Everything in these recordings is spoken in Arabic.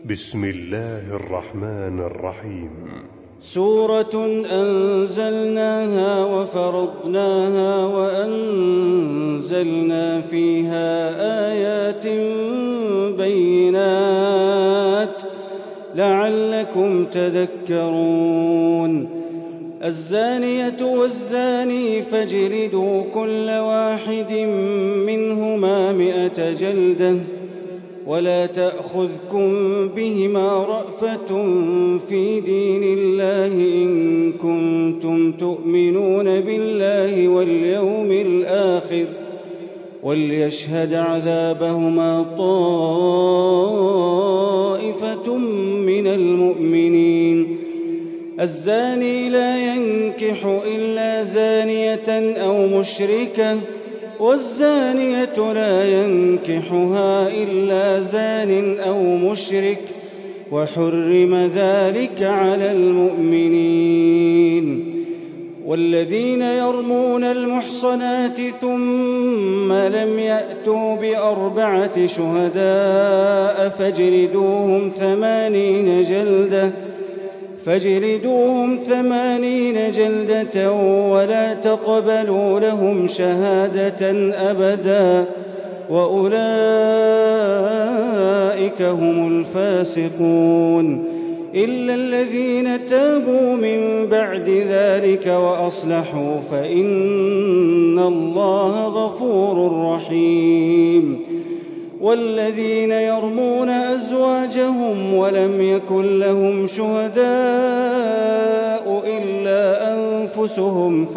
بسم الله الرحمن الرحيم. سورة أنزلناها وفرضناها وأنزلنا فيها آيات بينات لعلكم تذكرون. الزانية والزاني فاجلدوا كل واحد منهما 100 جلدة ولا تأخذكم بهما رأفة في دين الله إن كنتم تؤمنون بالله واليوم الآخر وليشهد عذابهما طائفة من المؤمنين. الزاني لا ينكح إلا زانية أو مشركة والزانية لا ينكحها إلا زان أو مشرك وحرم ذلك على المؤمنين. والذين يرمون المحصنات ثم لم يأتوا ب4 شهداء فاجلدوهم 80 جلدة ولا تقبلوا لهم شهادة أبدا وأولئك هم الفاسقون إلا الذين تابوا من بعد ذلك وأصلحوا فإن الله غفور رحيم. والذين يرمون أزواجهم ولم يكن لهم شهداء إلا أنفسهم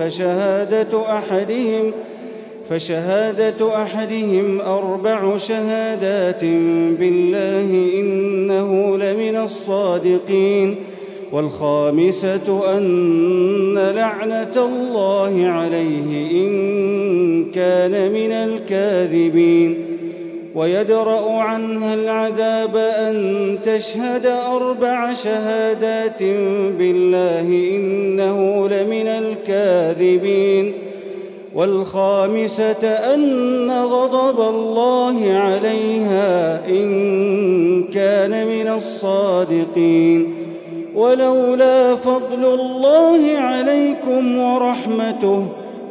فشهادة أحدهم 4 شهادات بالله إنه لمن الصادقين والخامسة أن لعنة الله عليه إن كان من الكاذبين. ويدرأ عنها العذاب أن تشهد 4 شهادات بالله إنه لمن الكاذبين والخامسة أن غضب الله عليها إن كان من الصادقين. ولولا فضل الله عليكم ورحمته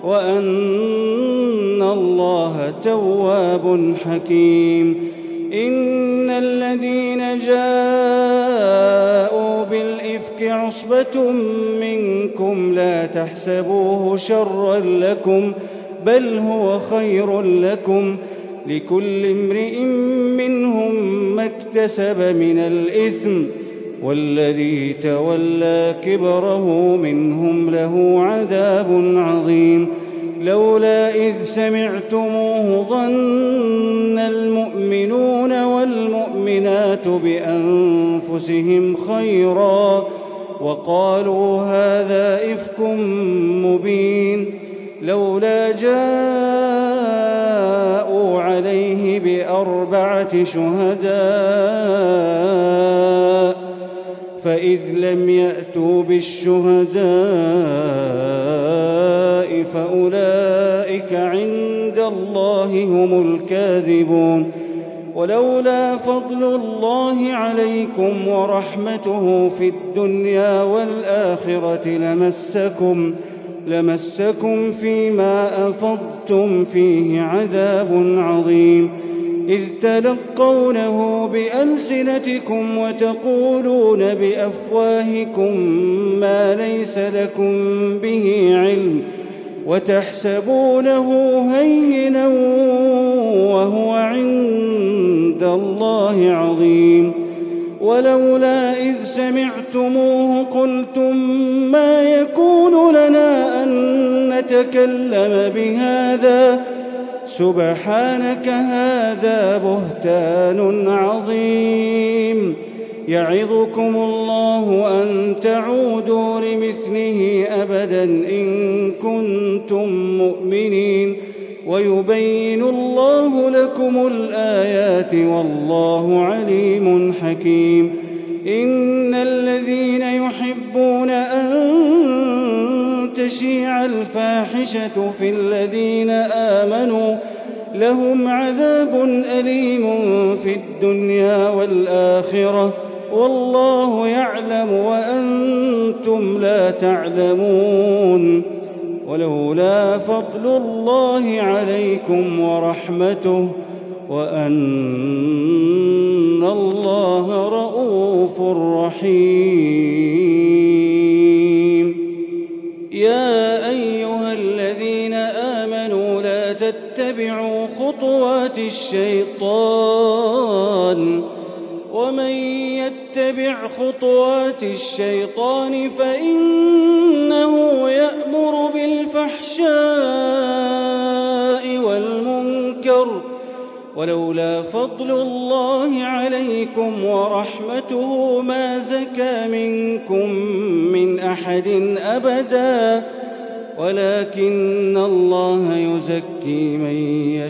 وأن الله تواب حكيم. إن الذين جاءوا بالإفك عصبة منكم لا تحسبوه شرا لكم بل هو خير لكم لكل امرئ منهم ما اكتسب من الإثم والذي تولى كبره منهم له عذاب عظيم. لولا إذ سمعتموه ظن المؤمنون والمؤمنات بأنفسهم خيرا وقالوا هذا إفك مبين. لولا جاءوا عليه ب4 شهداء فإذ لم يأتوا بالشهداء فأولئك عند الله هم الكاذبون. ولولا فضل الله عليكم ورحمته في الدنيا والآخرة لمسكم فيما أفضتم فيه عذاب عظيم إذ تلقونه بألسنتكم وتقولون بأفواهكم ما ليس لكم به علم وتحسبونه هينا وهو عند الله عظيم. ولولا إذ سمعتموه قلتم ما يكون لنا أن نتكلم بهذا سبحانك هذا بهتان عظيم. يعظكم الله أن تعودوا لمثله أبدا إن كنتم مؤمنين ويبين الله لكم الآيات والله عليم حكيم. إن الذين يحبون أن تشيع الفاحشة في الذين آمنوا لهم عذاب أليم في الدنيا والآخرة والله يعلم وأنتم لا تعلمون. ولولا فضل الله عليكم ورحمته وأن الله رءوف رحيم. يا أيها الذين آمنوا لا تتبعوا خطوات الشيطان ومن يتبع خطوات الشيطان فإنه يأمر بالفحشاء والمنكر ولولا فضل الله عليكم ورحمته ما زكى منكم من أحد أبدا ولكن الله يزكي من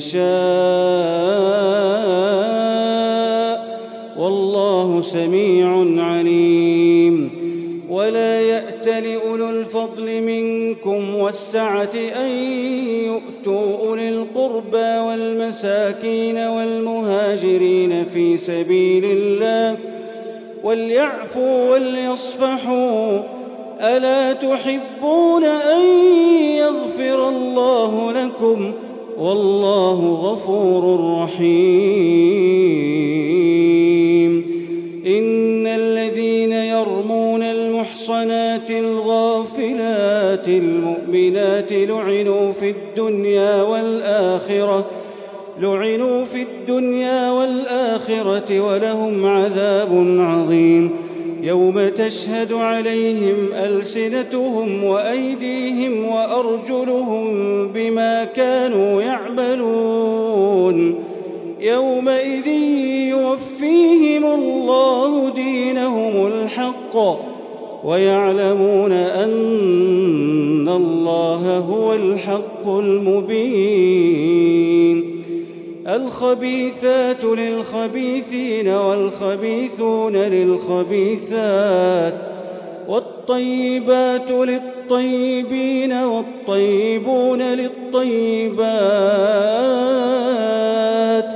يشاء والله سميع عليم. ولا يأت لأولو الفضل منكم والسعة أن يؤتوا أولي القربى والمساكين والمهاجرين في سبيل الله وليعفوا وليصفحوا ألا تحبون أن يغفر الله لكم والله غفور رحيم. إن الذين يرمون المحصنات الغافلات المؤمنات لعنوا في الدنيا والآخرة ولهم عذاب عظيم. يوم تشهد عليهم ألسنتهم وأيديهم وأرجلهم بما كانوا يعملون يومئذ يوفيهم الله دينهم الحق ويعلمون أن الله هو الحق المبين. الخبيثات للخبيثين والخبيثون للخبيثات والطيبات للطيبين والطيبون للطيبات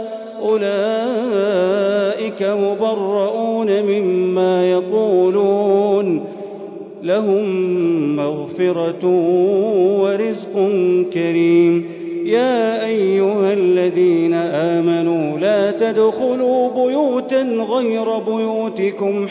أولئك مبرؤون مما يقولون لهم مغفرة ورزق كريم. يا أيها الذين آمنوا لا تدخلوا بيوتا غير بيوتكم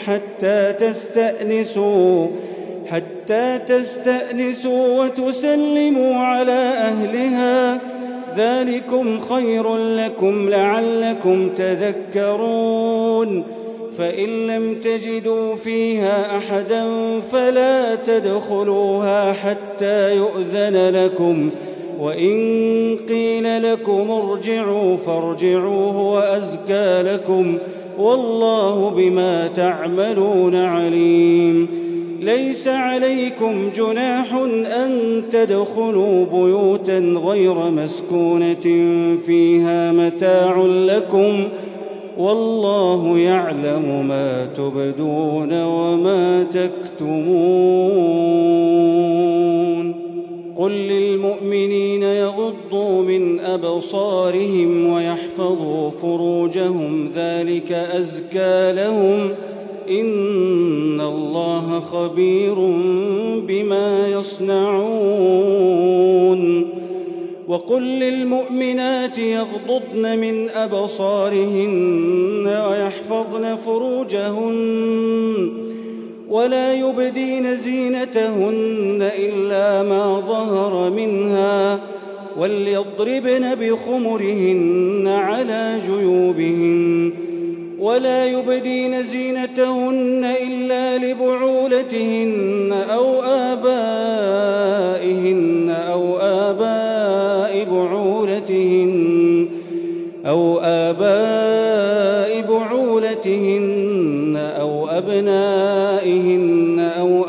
حتى تستأنسوا وتسلموا على أهلها ذلكم خير لكم لعلكم تذكرون. فإن لم تجدوا فيها أحدا فلا تدخلوها حتى يؤذن لكم وإن قيل لكم ارجعوا فارجعوا هو أزكى لكم والله بما تعملون عليم. ليس عليكم جناح أن تدخلوا بيوتا غير مسكونة فيها متاع لكم والله يعلم ما تبدون وما تكتمون. قل للمؤمنين يغضوا من أبصارهم ويحفظوا فروجهم ذلك أزكى لهم إن الله خبير بما يصنعون. وقل للمؤمنات يغضضن من أبصارهن ويحفظن فروجهن ولا يبدين زينتهن إلا ما ظهر منها وليضربن بخمرهن على جيوبهن ولا يبدين زينتهن إلا لبعولتهن أو آبائهن أو آباء بعولتهن أو أبنائهن أو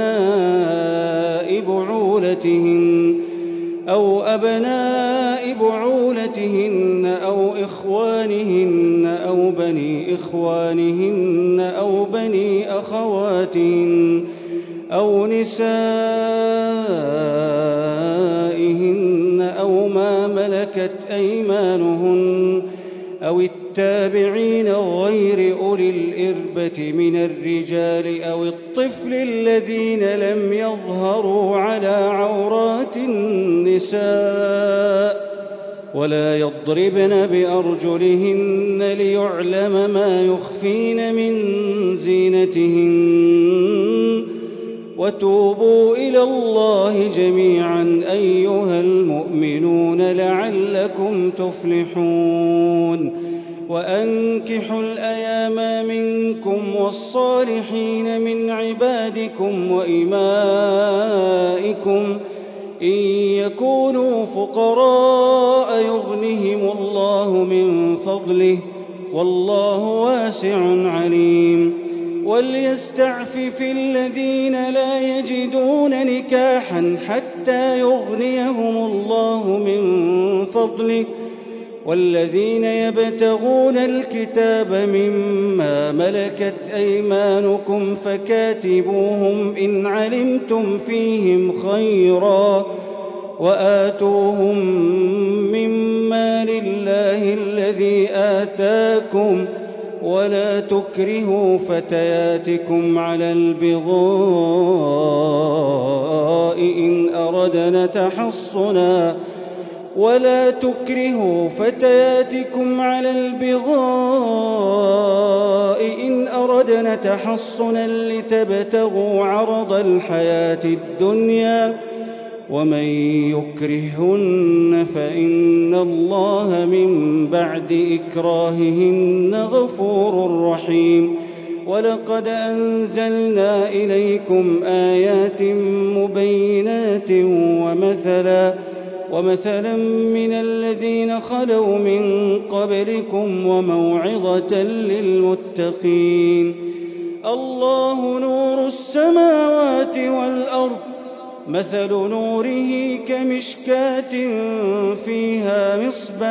أبناء بعولتهن أو إخوانهن أو بني إخوانهن أو بني أخواتهن أو نسائهن أو ما ملكت ملكت أيمانهن أو التابعين غير أولي الإربة من الرجال أو الطفل الذين لم يظهروا على عورات النساء ولا يضربن بأرجلهن ليعلم ما يخفين من زينتهن وتوبوا إلى الله جميعا أيها المؤمنون لعلكم تفلحون وأنكحوا الأيام منكم والصالحين من عبادكم وإمائكم إن يكونوا فقراء يغنهم الله من فضله والله واسع عليم وليستعفف الذين لا يجدون نكاحا حتى يغنيهم الله من فضله والذين يبتغون الكتاب مما ملكت أيمانكم فكاتبوهم إن علمتم فيهم خيرا وآتوهم مما لله الذي آتاكم ولا تكرهوا فتياتكم على البغاء إن أردنا تحصنا لتبتغوا عرض الحياة الدنيا ومن يكرهن فإن الله من بعد إكراههن غفور رحيم ولقد أنزلنا إليكم آيات مبينات ومثلا من الذين خلوا من قبلكم وموعظة للمتقين الله نور السماوات والأرض مثل نوره كمشكاة فيها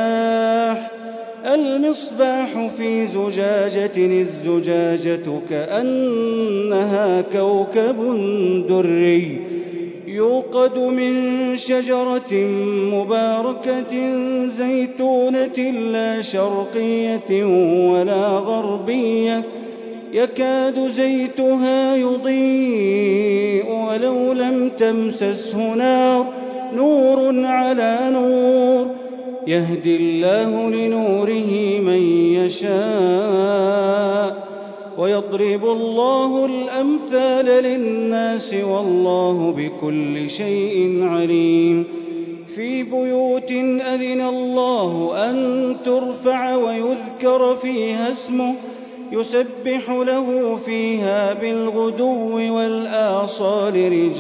المصباح في زجاجة الزجاجة كأنها كوكب دري يوقد من شجرة مباركة زيتونة لا شرقية ولا غربية يكاد زيتها يضيء ولو لم تمسسه نار نور على نور يهدي الله لنوره من يشاء ويضرب الله الأمثال للناس والله بكل شيء عليم في بيوت أذن الله أن ترفع ويذكر فيها اسمه يسبح له فيها بالغدو والآصال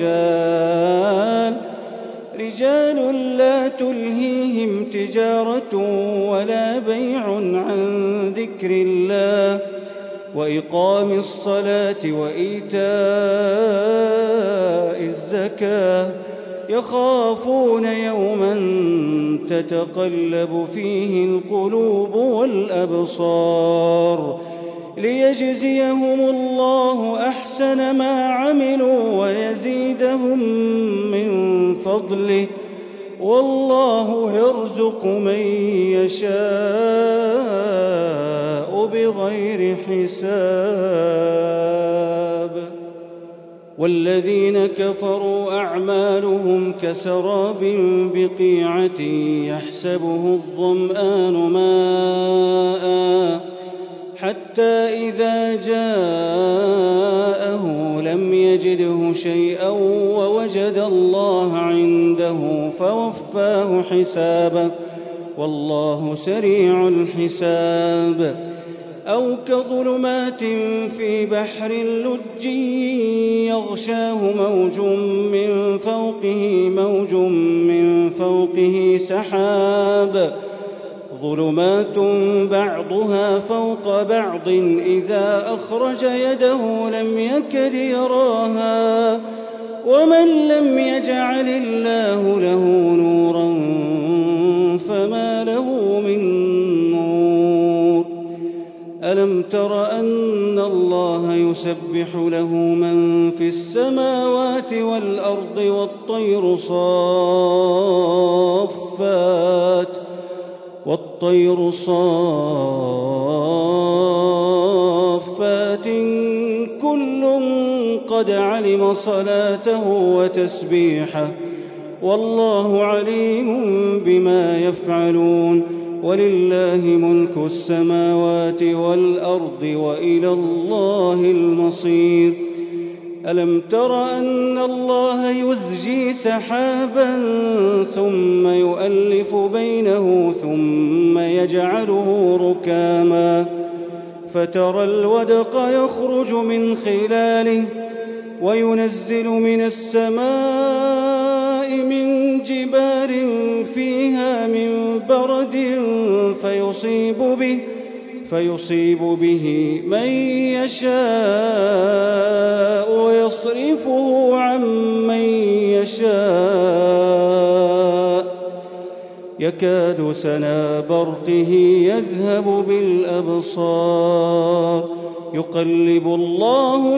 رجال لا تلهيهم تجارة ولا بيع عن ذكر الله وإقام الصلاة وإيتاء الزكاة يخافون يوما تتقلب فيه القلوب والأبصار ليجزيهم الله أحسن ما عملوا ويزيدهم من فضله والله يرزق من يشاء بغير حساب والذين كفروا أعمالهم كسراب بقيعة يحسبه الظمآن ماءً حتى إذا جاءه لم يجده شيئا ووجد الله عنده فوفاه حسابه والله سريع الحساب أو كظلمات في بحر لجي يغشاه موج من فوقه سحاب ظلمات بعضها فوق بعض إذا أخرج يده لم يكد يراها ومن لم يجعل الله له نورا فما له من نور ألم تر أن الله يسبح له من في السماوات والأرض والطير صافات والطير صافات كل قد علم صلاته وتسبيحه والله عليم بما يفعلون ولله ملك السماوات والأرض وإلى الله المصير ألم تر أن الله يزجي سحابا ثم يؤلف بينه ثم يجعله ركاما فترى الودق يخرج من خلاله وينزل من السماء من جبال فيها من برد فيصيب به من يشاء ويصرفه عن من يشاء يكاد سنا برقه يذهب بالأبصار يقلب الله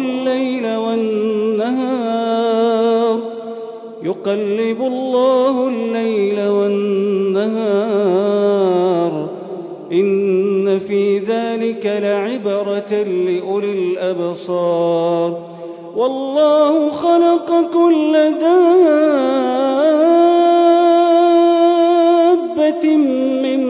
الليل والنهار إن في ذلك لعبرة لأولي الأبصار والله خلق كل دابة من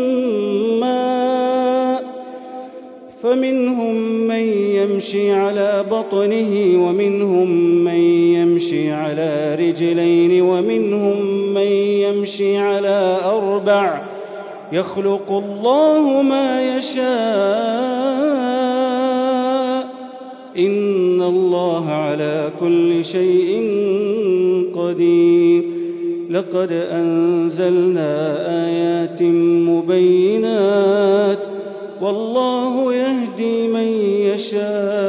ماء فمنهم من يمشي على بطنه ومنهم من يمشي على رجلين ومنهم من يمشي على أربع يخلق الله ما يشاء إن الله على كل شيء قدير لقد أنزلنا آيات مبينات والله يهدي من يشاء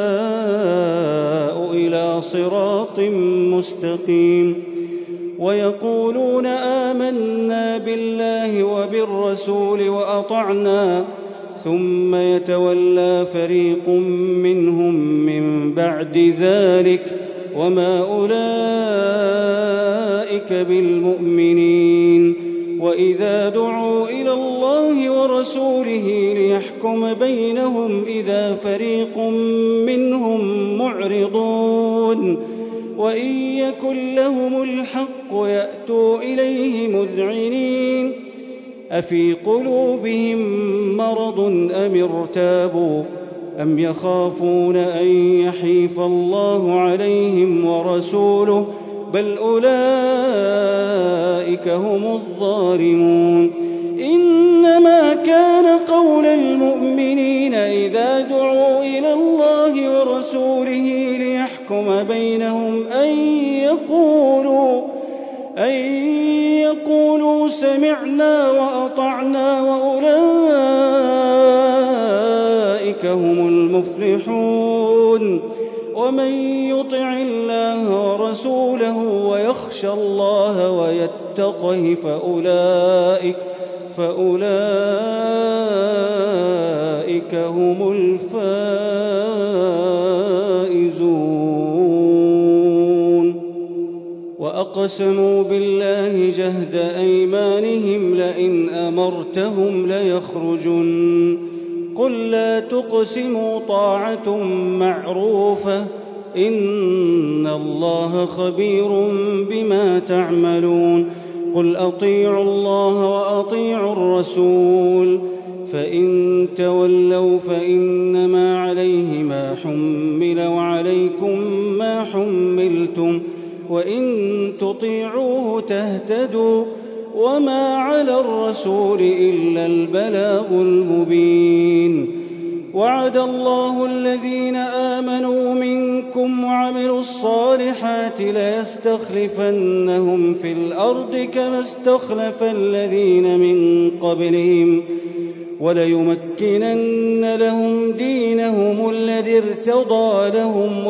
إلى صراط مستقيم ويقولون آمنا بالله وبالرسول وأطعنا ثم يتولى فريق منهم من بعد ذلك وما أولئك بالمؤمنين وإذا دعوا إلى الله ورسوله ليحكم بينهم إذا فريق منهم معرضون وإن يكن لهم الحق يأتوا إليه مذعنين أفي قلوبهم مرض أم ارتابوا أم يخافون أن يحيف الله عليهم ورسوله بل أولئك هم الظالمون إنما كان قول المؤمنين إذا دعوا إلى الله ورسوله ليحكم بينهم أن يقولوا سمعنا وأطعنا وأولئك هم المفلحون ومن يطع الله ورسوله ويخشى الله ويتقه فأولئك هم الفائزون وأقسموا بالله جهد أيمانهم لئن أمرتهم ليخرجن قل لا تقسموا طاعة معروفة إن الله خبير بما تعملون قل أطيعوا الله وأطيعوا الرسول فإن تولوا فإنما عليه ما حمل وعليكم ما حملتم وإن تطيعوه تهتدوا وما على الرسول إلا البلاغ المبين وعد الله الذين آمنوا منكم وعملوا الصالحات ليستخلفنهم في الأرض كما استخلف الذين من قبلهم وليمكنن لهم دينهم الذي ارتضى لهم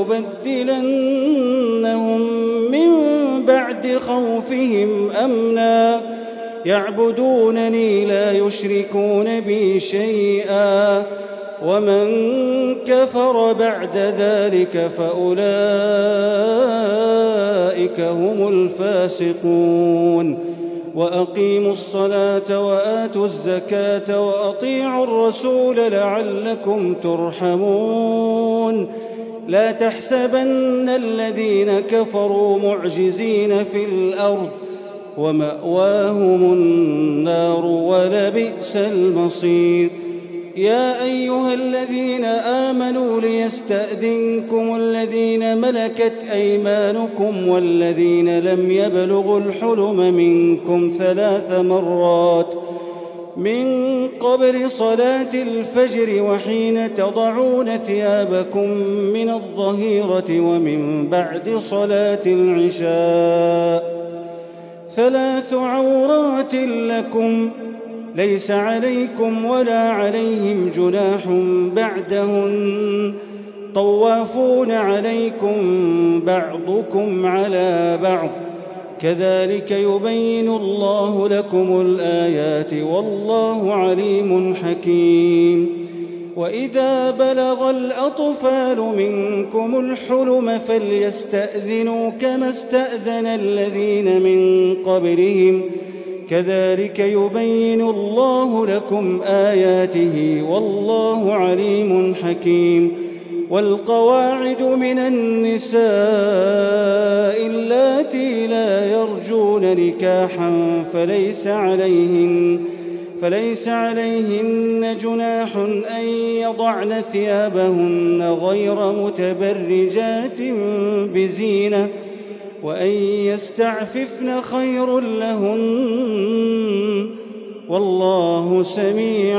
وليبدلنهم من بعد خوفهم أمنا يعبدونني لا يشركون بي شيئا ومن كفر بعد ذلك فأولئك هم الفاسقون وأقيموا الصلاة وآتوا الزكاة وأطيعوا الرسول لعلكم ترحمون لا تحسبن الذين كفروا معجزين في الأرض ومأواهم النار ولبئس المصير يا أيها الذين آمنوا ليستأذنكم الذين ملكت أيمانكم والذين لم يبلغوا الحلم منكم 3 مرات من قبل صلاة الفجر وحين تضعون ثيابكم من الظهيرة ومن بعد صلاة العشاء 3 عورات لكم ليس عليكم ولا عليهم جناح بعدهن طوافون عليكم بعضكم على بعض كذلك يبين الله لكم الآيات والله عليم حكيم وإذا بلغ الأطفال منكم الحلم فليستأذنوا كما استأذن الذين من قبلهم كذلك يبين الله لكم آياته والله عليم حكيم والقواعد من النساء اللاتي لا يرجون نكاحا فليس عليهن جناح أن يضعن ثيابهن غير متبرجات بزينة وأن يستعففن خير لهن والله سميع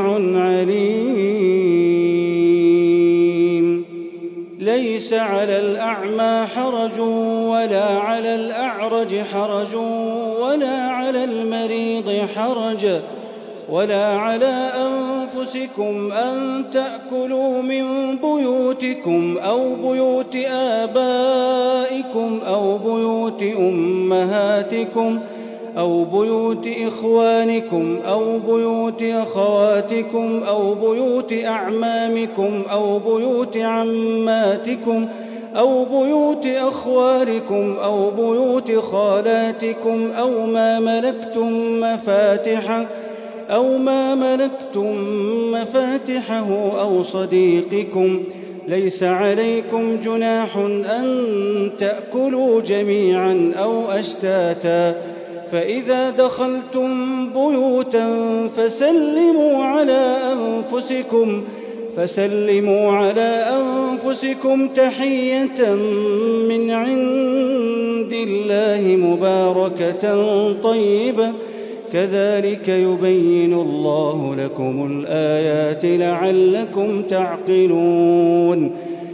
عليم ليس على الأعمى حرج ولا على الأعرج حرج ولا على المريض حرج ولا على أنفسكم أن تأكلوا من بيوتكم أو بيوت آبائكم أو بيوت أمهاتكم أو بيوت إخوانكم أو بيوت أخواتكم أو بيوت أعمامكم أو بيوت عماتكم أو بيوت أخوالكم أو بيوت خالاتكم أو ما ملكتم مفاتحه أو صديقكم ليس عليكم جناح أن تأكلوا جميعا أو أشتاتا فإذا دخلتم بيوتا فسلموا على أنفسكم تحية من عند الله مباركة طيبة كذلك يبين الله لكم الآيات لعلكم تعقلون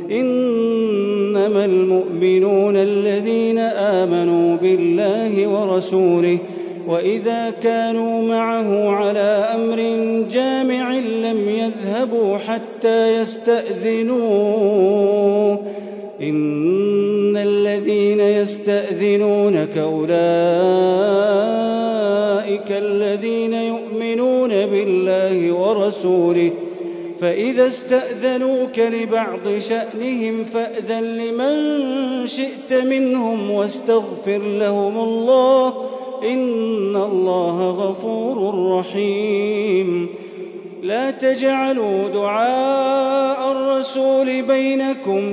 إنما المؤمنون الذين آمنوا بالله ورسوله وإذا كانوا معه على أمر جامع لم يذهبوا حتى يستأذنوه إن الذين يستأذنونك أولئك الذين يؤمنون بالله ورسوله فإذا استأذنوك لبعض شأنهم فأذن لمن شئت منهم واستغفر لهم الله إن الله غفور رحيم لا تجعلوا دعاء الرسول بينكم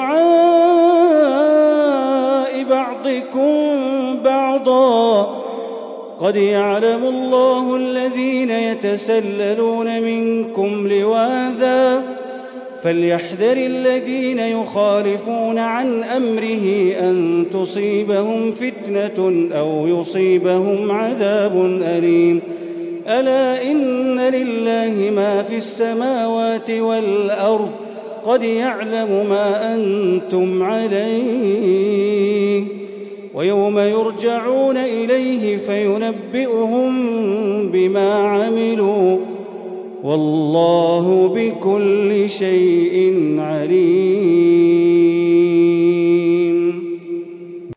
كدعاء بعضكم بعضا قد يعلم الله الذين يتسللون منكم لواذا فليحذر الذين يخالفون عن أمره أن تصيبهم فتنة أو يصيبهم عذاب أليم ألا إن لله ما في السماوات والأرض قد يعلم ما أنتم عليه ويوم يرجعون إليه فينبئهم بما عملوا والله بكل شيء عليم